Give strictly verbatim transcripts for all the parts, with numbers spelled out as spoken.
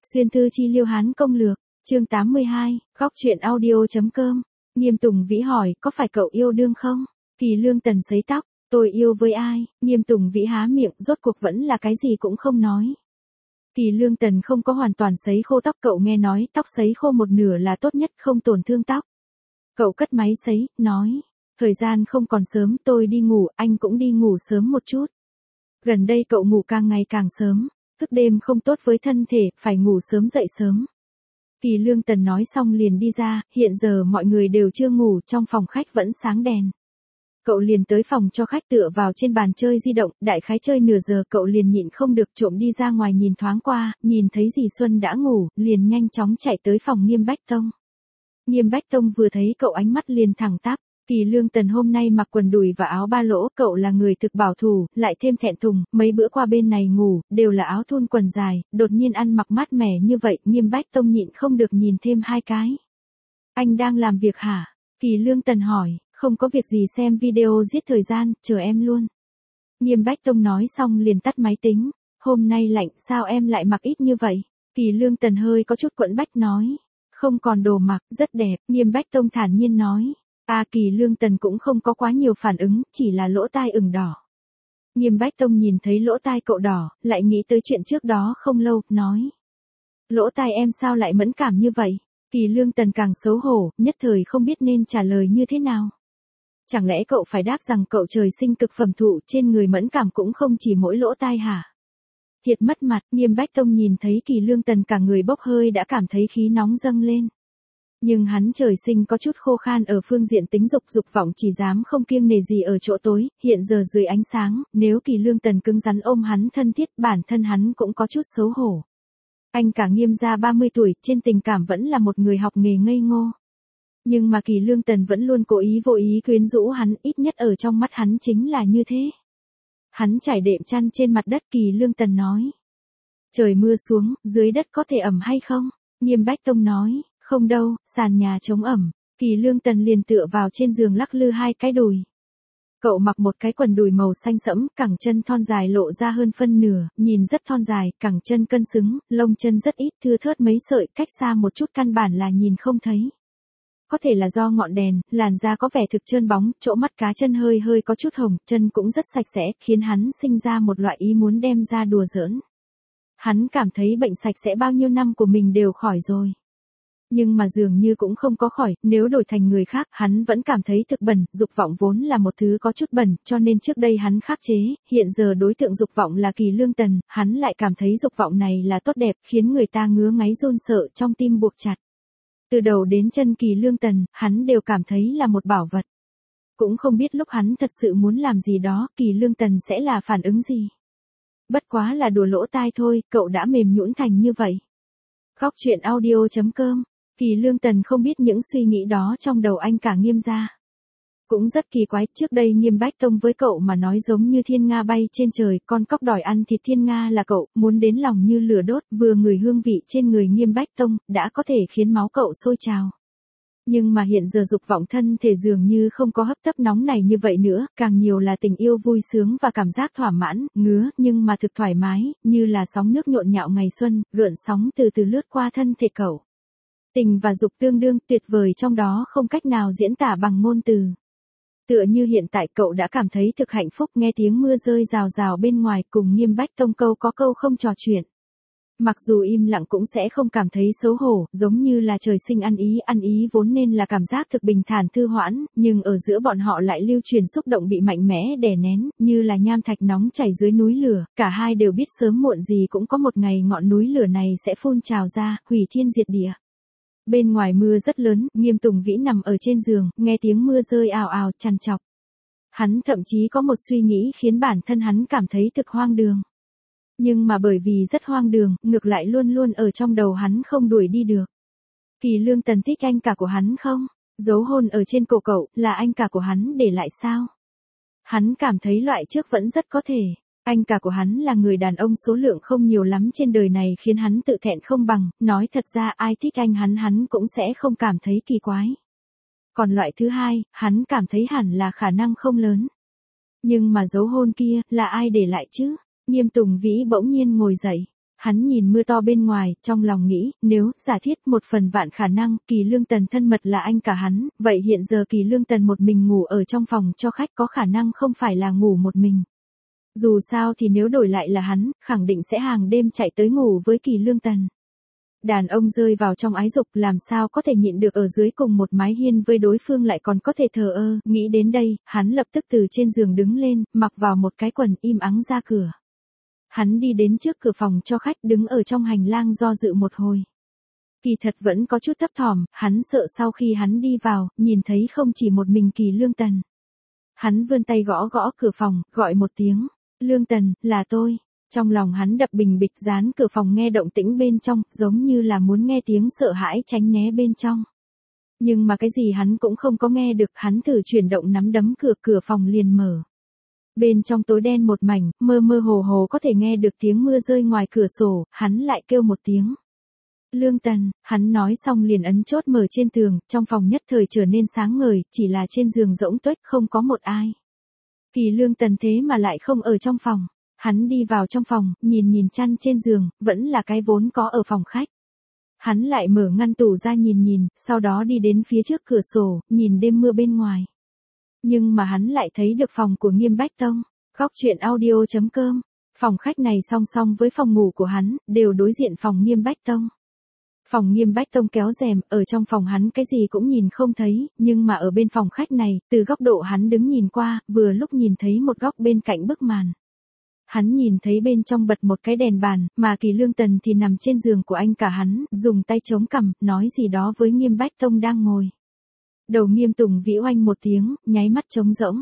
Xuyên thư chi liêu hán công lược, chương tám mươi hai, góc truyện audio.com. Nghiêm Tùng Vĩ hỏi, có phải cậu yêu đương không? Kỳ Lương Tần sấy tóc, tôi yêu với ai? Nghiêm Tùng Vĩ há miệng, rốt cuộc vẫn là cái gì cũng không nói. Kỳ Lương Tần không có hoàn toàn sấy khô tóc, cậu nghe nói tóc sấy khô một nửa là tốt nhất, không tổn thương tóc. Cậu cất máy sấy, nói, thời gian không còn sớm, tôi đi ngủ, anh cũng đi ngủ sớm một chút. Gần đây cậu ngủ càng ngày càng sớm, thức đêm không tốt với thân thể, phải ngủ sớm dậy sớm. Kỳ Lương Tần nói xong liền đi ra, hiện giờ mọi người đều chưa ngủ, trong phòng khách vẫn sáng đèn. Cậu liền tới phòng cho khách tựa vào trên bàn chơi di động, đại khái chơi nửa giờ cậu liền nhịn không được trộm đi ra ngoài nhìn thoáng qua, nhìn thấy dì Xuân đã ngủ, liền nhanh chóng chạy tới phòng Nghiêm Bách Tông. Nghiêm Bách Tông vừa thấy cậu ánh mắt liền thẳng tắp. Kỳ Lương Tần hôm nay mặc quần đùi và áo ba lỗ, cậu là người thực bảo thủ, lại thêm thẹn thùng, mấy bữa qua bên này ngủ, đều là áo thun quần dài, đột nhiên ăn mặc mát mẻ như vậy, Nghiêm Bách Tông nhịn không được nhìn thêm hai cái. Anh đang làm việc hả? Kỳ Lương Tần hỏi, không có việc gì, xem video giết thời gian, chờ em luôn. Nghiêm Bách Tông nói xong liền tắt máy tính, hôm nay lạnh sao em lại mặc ít như vậy? Kỳ Lương Tần hơi có chút quẫn bách nói, không còn đồ mặc, rất đẹp, Nghiêm Bách Tông thản nhiên nói. À, Kỳ Lương Tần cũng không có quá nhiều phản ứng, chỉ là lỗ tai ửng đỏ. Nghiêm Bách Tông nhìn thấy lỗ tai cậu đỏ, lại nghĩ tới chuyện trước đó không lâu, nói. Lỗ tai em sao lại mẫn cảm như vậy? Kỳ Lương Tần càng xấu hổ, nhất thời không biết nên trả lời như thế nào. Chẳng lẽ cậu phải đáp rằng cậu trời sinh cực phẩm thụ, trên người mẫn cảm cũng không chỉ mỗi lỗ tai hả? Thiệt mất mặt, Nghiêm Bách Tông nhìn thấy Kỳ Lương Tần cả người bốc hơi đã cảm thấy khí nóng dâng lên. Nhưng hắn trời sinh có chút khô khan ở phương diện tính dục, dục vọng chỉ dám không kiêng nể gì ở chỗ tối, hiện giờ dưới ánh sáng, nếu Kỳ Lương Tần cứng rắn ôm hắn thân thiết, bản thân hắn cũng có chút xấu hổ. Anh cả Nghiêm gia ba mươi tuổi, trên tình cảm vẫn là một người học nghề ngây ngô. Nhưng mà Kỳ Lương Tần vẫn luôn cố ý vô ý quyến rũ hắn, ít nhất ở trong mắt hắn chính là như thế. Hắn trải đệm chăn trên mặt đất, Kỳ Lương Tần nói. Trời mưa xuống, dưới đất có thể ẩm hay không? Nghiêm Bách Tông nói. Không đâu, sàn nhà chống ẩm. Kỳ Lương Tần liền tựa vào trên giường lắc lư hai cái đùi. Cậu mặc một cái quần đùi màu xanh sẫm, cẳng chân thon dài lộ ra hơn phân nửa, nhìn rất thon dài, cẳng chân cân xứng, lông chân rất ít, thưa thớt mấy sợi, cách xa một chút căn bản là nhìn không thấy. Có thể là do ngọn đèn, làn da có vẻ thực trơn bóng, chỗ mắt cá chân hơi hơi có chút hồng, chân cũng rất sạch sẽ, khiến hắn sinh ra một loại ý muốn đem ra đùa giỡn. Hắn cảm thấy bệnh sạch sẽ bao nhiêu năm của mình đều khỏi rồi. Nhưng mà dường như cũng không có khỏi, nếu đổi thành người khác, hắn vẫn cảm thấy thực bẩn, dục vọng vốn là một thứ có chút bẩn, cho nên trước đây hắn khắc chế, hiện giờ đối tượng dục vọng là Kỳ Lương Tần, hắn lại cảm thấy dục vọng này là tốt đẹp, khiến người ta ngứa ngáy run sợ trong tim buộc chặt. Từ đầu đến chân Kỳ Lương Tần, hắn đều cảm thấy là một bảo vật. Cũng không biết lúc hắn thật sự muốn làm gì đó, Kỳ Lương Tần sẽ là phản ứng gì. Bất quá là đùa lỗ tai thôi, cậu đã mềm nhũn thành như vậy. Góc truyện audio.com. Kỳ Lương Tần không biết những suy nghĩ đó trong đầu anh cả Nghiêm gia. Cũng rất kỳ quái, trước đây Nghiêm Bách Tông với cậu mà nói giống như thiên nga bay trên trời, con cóc đòi ăn thịt thiên nga là cậu, muốn đến lòng như lửa đốt, vừa ngửi hương vị trên người Nghiêm Bách Tông, đã có thể khiến máu cậu sôi trào. Nhưng mà hiện giờ dục vọng thân thể dường như không có hấp tấp nóng này như vậy nữa, càng nhiều là tình yêu vui sướng và cảm giác thỏa mãn, ngứa, nhưng mà thực thoải mái, như là sóng nước nhộn nhạo ngày xuân, gợn sóng từ từ lướt qua thân thể cậu. Tình và dục tương đương, tuyệt vời trong đó không cách nào diễn tả bằng ngôn từ. Tựa như hiện tại cậu đã cảm thấy thực hạnh phúc nghe tiếng mưa rơi rào rào bên ngoài cùng Nghiêm Bách Tông câu có câu không trò chuyện. Mặc dù im lặng cũng sẽ không cảm thấy xấu hổ, giống như là trời sinh ăn ý, ăn ý vốn nên là cảm giác thực bình thản thư hoãn, nhưng ở giữa bọn họ lại lưu truyền xúc động bị mạnh mẽ đè nén, như là nham thạch nóng chảy dưới núi lửa, cả hai đều biết sớm muộn gì cũng có một ngày ngọn núi lửa này sẽ phun trào ra, hủy thiên diệt địa. Bên ngoài mưa rất lớn, Nghiêm Tùng Vĩ nằm ở trên giường, nghe tiếng mưa rơi ào ào, trằn trọc. Hắn thậm chí có một suy nghĩ khiến bản thân hắn cảm thấy thực hoang đường. Nhưng mà bởi vì rất hoang đường, ngược lại luôn luôn ở trong đầu hắn không đuổi đi được. Kỳ Lương Tần thích anh cả của hắn không? Dấu hôn ở trên cổ cậu, là anh cả của hắn để lại sao? Hắn cảm thấy loại trước vẫn rất có thể. Anh cả của hắn là người đàn ông số lượng không nhiều lắm trên đời này khiến hắn tự thẹn không bằng, nói thật ra ai thích anh hắn hắn cũng sẽ không cảm thấy kỳ quái. Còn loại thứ hai, hắn cảm thấy hẳn là khả năng không lớn. Nhưng mà dấu hôn kia, là ai để lại chứ? Nghiêm Tùng Vĩ bỗng nhiên ngồi dậy. Hắn nhìn mưa to bên ngoài, trong lòng nghĩ, nếu, giả thiết một phần vạn khả năng, Kỳ Lương Tần thân mật là anh cả hắn, vậy hiện giờ Kỳ Lương Tần một mình ngủ ở trong phòng cho khách có khả năng không phải là ngủ một mình. Dù sao thì nếu đổi lại là hắn, khẳng định sẽ hàng đêm chạy tới ngủ với Kỳ Lương Tần. Đàn ông rơi vào trong ái dục làm sao có thể nhịn được ở dưới cùng một mái hiên với đối phương lại còn có thể thờ ơ, nghĩ đến đây, hắn lập tức từ trên giường đứng lên, mặc vào một cái quần im ắng ra cửa. Hắn đi đến trước cửa phòng cho khách đứng ở trong hành lang do dự một hồi. Kỳ thật vẫn có chút thấp thỏm, hắn sợ sau khi hắn đi vào, nhìn thấy không chỉ một mình Kỳ Lương Tần. Hắn vươn tay gõ gõ cửa phòng, gọi một tiếng, Lương Tần, là tôi. Trong lòng hắn đập bình bịch dán cửa phòng nghe động tĩnh bên trong, giống như là muốn nghe tiếng sợ hãi tránh né bên trong. Nhưng mà cái gì hắn cũng không có nghe được, hắn thử chuyển động nắm đấm cửa, cửa phòng liền mở. Bên trong tối đen một mảnh, mơ mơ hồ hồ có thể nghe được tiếng mưa rơi ngoài cửa sổ, hắn lại kêu một tiếng. Lương Tần, hắn nói xong liền ấn chốt mở trên tường, trong phòng nhất thời trở nên sáng ngời, chỉ là trên giường rỗng tuếch không có một ai. Kỳ Lương Tần thế mà lại không ở trong phòng. Hắn đi vào trong phòng, nhìn nhìn chăn trên giường, vẫn là cái vốn có ở phòng khách. Hắn lại mở ngăn tủ ra nhìn nhìn, sau đó đi đến phía trước cửa sổ, nhìn đêm mưa bên ngoài. Nhưng mà hắn lại thấy được phòng của Nghiêm Bách Tông. Góc truyện audio chấm com. Phòng khách này song song với phòng ngủ của hắn, đều đối diện phòng Nghiêm Bách Tông. Phòng Nghiêm Bách Tông kéo rèm, ở trong phòng hắn cái gì cũng nhìn không thấy, nhưng mà ở bên phòng khách này, từ góc độ hắn đứng nhìn qua, vừa lúc nhìn thấy một góc bên cạnh bức màn. Hắn nhìn thấy bên trong bật một cái đèn bàn, mà Kỳ Lương Tần thì nằm trên giường của anh cả hắn, dùng tay chống cằm, nói gì đó với Nghiêm Bách Tông đang ngồi. Đầu Nghiêm Tùng Vĩ oanh một tiếng, nháy mắt trống rỗng.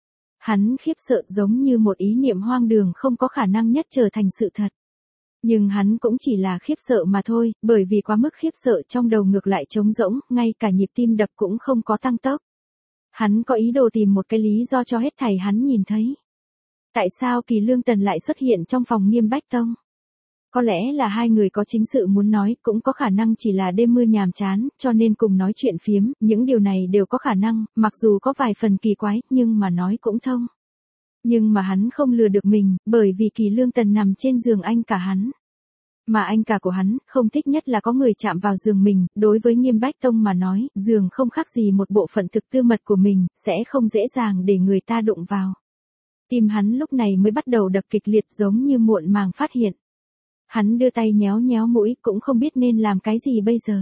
Hắn khiếp sợ giống như một ý niệm hoang đường không có khả năng nhất trở thành sự thật. Nhưng hắn cũng chỉ là khiếp sợ mà thôi, bởi vì quá mức khiếp sợ trong đầu ngược lại trống rỗng, ngay cả nhịp tim đập cũng không có tăng tốc. Hắn có ý đồ tìm một cái lý do cho hết thảy hắn nhìn thấy. Tại sao Kỳ Lương Tần lại xuất hiện trong phòng Nghiêm Bách Tông? Có lẽ là hai người có chính sự muốn nói, cũng có khả năng chỉ là đêm mưa nhàm chán, cho nên cùng nói chuyện phiếm, những điều này đều có khả năng, mặc dù có vài phần kỳ quái, nhưng mà nói cũng thông. Nhưng mà hắn không lừa được mình, bởi vì Kỳ Lương Tần nằm trên giường anh cả hắn. Mà anh cả của hắn, không thích nhất là có người chạm vào giường mình, đối với Nghiêm Bách Tông mà nói, giường không khác gì một bộ phận thực tư mật của mình, sẽ không dễ dàng để người ta đụng vào. Tim hắn lúc này mới bắt đầu đập kịch liệt giống như muộn màng phát hiện. Hắn đưa tay nhéo nhéo mũi cũng không biết nên làm cái gì bây giờ.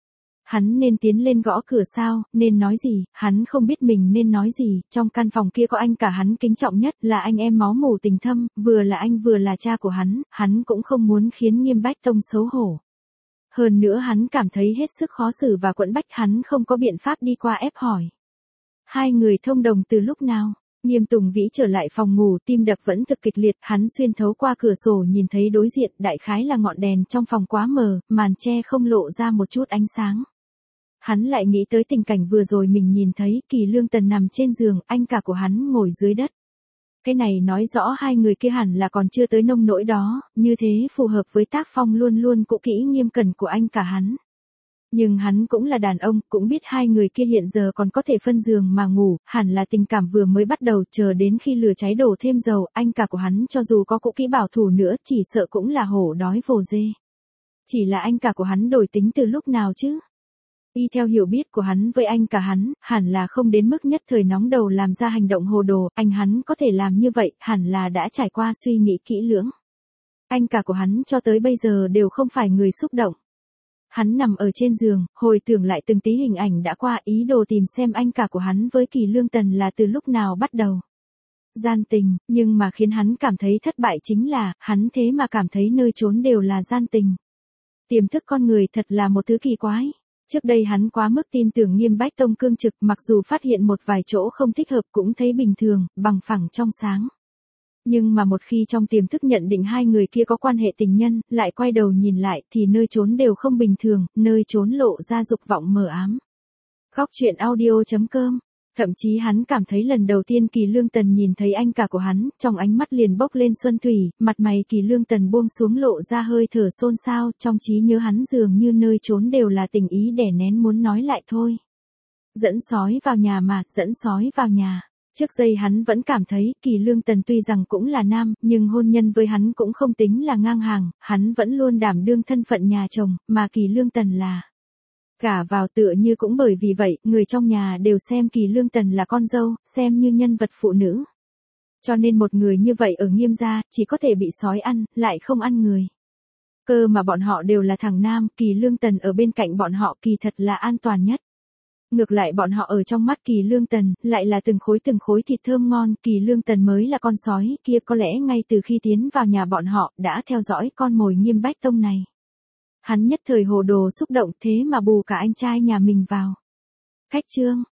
Hắn nên tiến lên gõ cửa sao, nên nói gì, hắn không biết mình nên nói gì, trong căn phòng kia có anh cả hắn kính trọng nhất là anh em máu mủ tình thâm, vừa là anh vừa là cha của hắn, hắn cũng không muốn khiến Nghiêm Bách Tông xấu hổ. Hơn nữa hắn cảm thấy hết sức khó xử và quẫn bách, hắn không có biện pháp đi qua ép hỏi. Hai người thông đồng từ lúc nào? Nghiêm Tùng Vĩ trở lại phòng ngủ, tim đập vẫn thực kịch liệt, hắn xuyên thấu qua cửa sổ nhìn thấy đối diện, đại khái là ngọn đèn trong phòng quá mờ, màn che không lộ ra một chút ánh sáng. Hắn lại nghĩ tới tình cảnh vừa rồi mình nhìn thấy, Kỳ Lương Tần nằm trên giường, anh cả của hắn ngồi dưới đất. Cái này nói rõ hai người kia hẳn là còn chưa tới nông nỗi đó, như thế phù hợp với tác phong luôn luôn cũ kỹ nghiêm cẩn của anh cả hắn. Nhưng hắn cũng là đàn ông, cũng biết hai người kia hiện giờ còn có thể phân giường mà ngủ, hẳn là tình cảm vừa mới bắt đầu, chờ đến khi lửa cháy đổ thêm dầu, anh cả của hắn cho dù có cũ kỹ bảo thủ nữa, chỉ sợ cũng là hổ đói vồ dê. Chỉ là anh cả của hắn đổi tính từ lúc nào chứ? Y theo hiểu biết của hắn với anh cả hắn, hẳn là không đến mức nhất thời nóng đầu làm ra hành động hồ đồ, anh hắn có thể làm như vậy, hẳn là đã trải qua suy nghĩ kỹ lưỡng. Anh cả của hắn cho tới bây giờ đều không phải người xúc động. Hắn nằm ở trên giường, hồi tưởng lại từng tí hình ảnh đã qua, ý đồ tìm xem anh cả của hắn với Kỳ Lương Tần là từ lúc nào bắt đầu. Gian tình, nhưng mà khiến hắn cảm thấy thất bại chính là, hắn thế mà cảm thấy nơi trốn đều là gian tình. Tiềm thức con người thật là một thứ kỳ quái. Trước đây hắn quá mức tin tưởng Nghiêm Bách Tông cương trực, mặc dù phát hiện một vài chỗ không thích hợp cũng thấy bình thường, bằng phẳng trong sáng. Nhưng mà một khi trong tiềm thức nhận định hai người kia có quan hệ tình nhân, lại quay đầu nhìn lại thì nơi trốn đều không bình thường, nơi trốn lộ ra dục vọng mờ ám. Góc truyện audio chấm com. Thậm chí hắn cảm thấy lần đầu tiên Kỳ Lương Tần nhìn thấy anh cả của hắn, trong ánh mắt liền bốc lên xuân thủy, mặt mày Kỳ Lương Tần buông xuống lộ ra hơi thở xôn xao, trong trí nhớ hắn dường như nơi trốn đều là tình ý đè nén muốn nói lại thôi. Dẫn sói vào nhà mà, dẫn sói vào nhà. Trước đây hắn vẫn cảm thấy Kỳ Lương Tần tuy rằng cũng là nam, nhưng hôn nhân với hắn cũng không tính là ngang hàng, hắn vẫn luôn đảm đương thân phận nhà chồng, mà Kỳ Lương Tần là gả vào tựa như cũng bởi vì vậy, người trong nhà đều xem Kỳ Lương Tần là con dâu, xem như nhân vật phụ nữ. Cho nên một người như vậy ở Nghiêm gia, chỉ có thể bị sói ăn, lại không ăn người. Cơ mà bọn họ đều là thằng nam, Kỳ Lương Tần ở bên cạnh bọn họ kỳ thật là an toàn nhất. Ngược lại bọn họ ở trong mắt Kỳ Lương Tần, lại là từng khối từng khối thịt thơm ngon, Kỳ Lương Tần mới là con sói, kia có lẽ ngay từ khi tiến vào nhà bọn họ, đã theo dõi con mồi Nghiêm Bách Tông này. Hắn nhất thời hồ đồ xúc động thế mà bù cả anh trai nhà mình vào. Cách chương